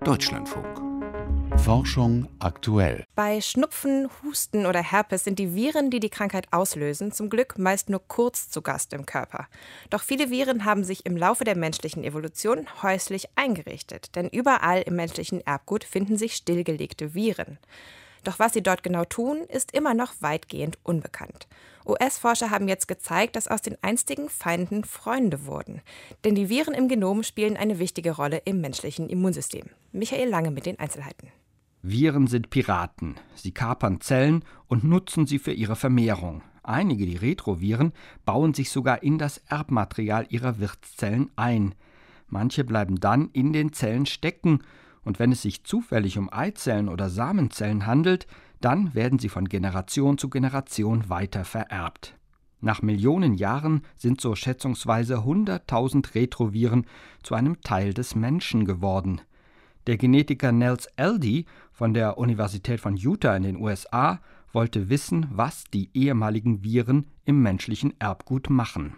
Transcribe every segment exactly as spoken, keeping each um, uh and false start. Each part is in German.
Deutschlandfunk. Forschung aktuell. Bei Schnupfen, Husten oder Herpes sind die Viren, die die Krankheit auslösen, zum Glück meist nur kurz zu Gast im Körper. Doch viele Viren haben sich im Laufe der menschlichen Evolution häuslich eingerichtet, denn überall im menschlichen Erbgut finden sich stillgelegte Viren. Doch was sie dort genau tun, ist immer noch weitgehend unbekannt. U S-Forscher haben jetzt gezeigt, dass aus den einstigen Feinden Freunde wurden. Denn die Viren im Genom spielen eine wichtige Rolle im menschlichen Immunsystem. Michael Lange mit den Einzelheiten. Viren sind Piraten. Sie kapern Zellen und nutzen sie für ihre Vermehrung. Einige, die Retroviren, bauen sich sogar in das Erbmaterial ihrer Wirtszellen ein. Manche bleiben dann in den Zellen stecken. Und wenn es sich zufällig um Eizellen oder Samenzellen handelt, dann werden sie von Generation zu Generation weiter vererbt. Nach Millionen Jahren sind so schätzungsweise hunderttausend Retroviren zu einem Teil des Menschen geworden. Der Genetiker Nels Aldy von der Universität von Utah in den U S A wollte wissen, was die ehemaligen Viren im menschlichen Erbgut machen.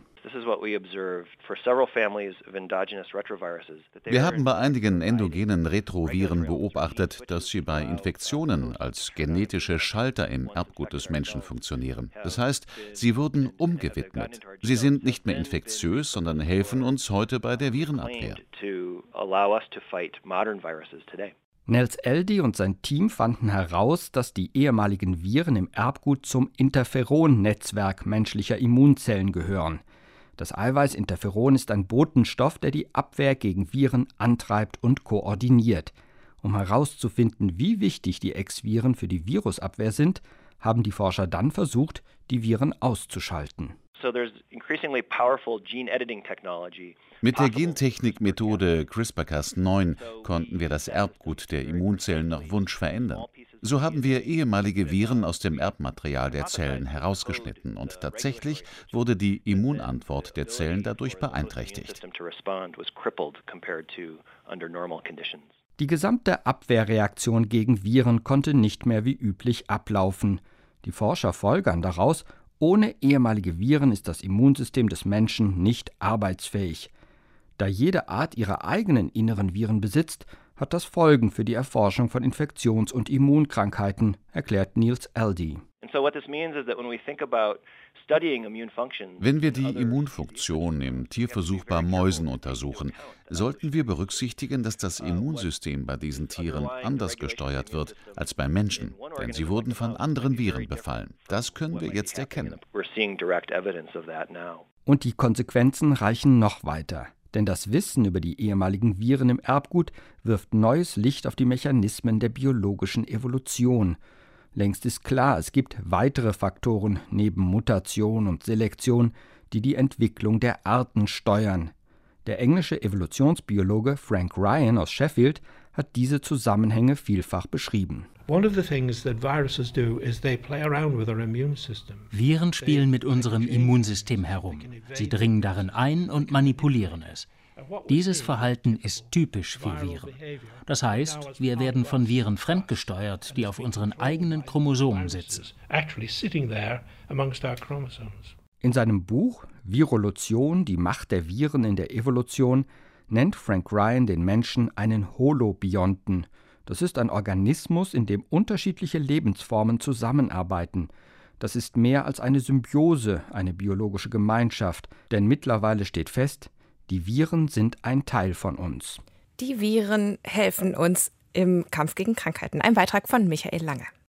Wir haben bei einigen endogenen Retroviren beobachtet, dass sie bei Infektionen als genetische Schalter im Erbgut des Menschen funktionieren. Das heißt, sie wurden umgewidmet. Sie sind nicht mehr infektiös, sondern helfen uns heute bei der Virenabwehr. Nels Aldy und sein Team fanden heraus, dass die ehemaligen Viren im Erbgut zum Interferon-Netzwerk menschlicher Immunzellen gehören. Das Eiweiß Interferon ist ein Botenstoff, der die Abwehr gegen Viren antreibt und koordiniert. Um herauszufinden, wie wichtig die Ex-Viren für die Virusabwehr sind, haben die Forscher dann versucht, die Viren auszuschalten. Mit der Gentechnikmethode CRISPR Cas neun konnten wir das Erbgut der Immunzellen nach Wunsch verändern. So haben wir ehemalige Viren aus dem Erbmaterial der Zellen herausgeschnitten und tatsächlich wurde die Immunantwort der Zellen dadurch beeinträchtigt. Die gesamte Abwehrreaktion gegen Viren konnte nicht mehr wie üblich ablaufen. Die Forscher folgern daraus, ohne ehemalige Viren ist das Immunsystem des Menschen nicht arbeitsfähig. Da jede Art ihre eigenen inneren Viren besitzt, hat das Folgen für die Erforschung von Infektions- und Immunkrankheiten, erklärt Nels Aldy. Wenn wir die Immunfunktion im Tierversuch bei Mäusen untersuchen, sollten wir berücksichtigen, dass das Immunsystem bei diesen Tieren anders gesteuert wird als bei Menschen, denn sie wurden von anderen Viren befallen. Das können wir jetzt erkennen. Und die Konsequenzen reichen noch weiter. Denn das Wissen über die ehemaligen Viren im Erbgut wirft neues Licht auf die Mechanismen der biologischen Evolution. Längst ist klar, es gibt weitere Faktoren neben Mutation und Selektion, die die Entwicklung der Arten steuern. Der englische Evolutionsbiologe Frank Ryan aus Sheffield hat diese Zusammenhänge vielfach beschrieben. Viren spielen mit unserem Immunsystem herum. Sie dringen darin ein und manipulieren es. Dieses Verhalten ist typisch für Viren. Das heißt, wir werden von Viren fremdgesteuert, die auf unseren eigenen Chromosomen sitzen. In seinem Buch »Virolution, die Macht der Viren in der Evolution« nennt Frank Ryan den Menschen einen Holobionten. Das ist ein Organismus, in dem unterschiedliche Lebensformen zusammenarbeiten. Das ist mehr als eine Symbiose, eine biologische Gemeinschaft. Denn mittlerweile steht fest, die Viren sind ein Teil von uns. Die Viren helfen uns im Kampf gegen Krankheiten. Ein Beitrag von Michael Lange.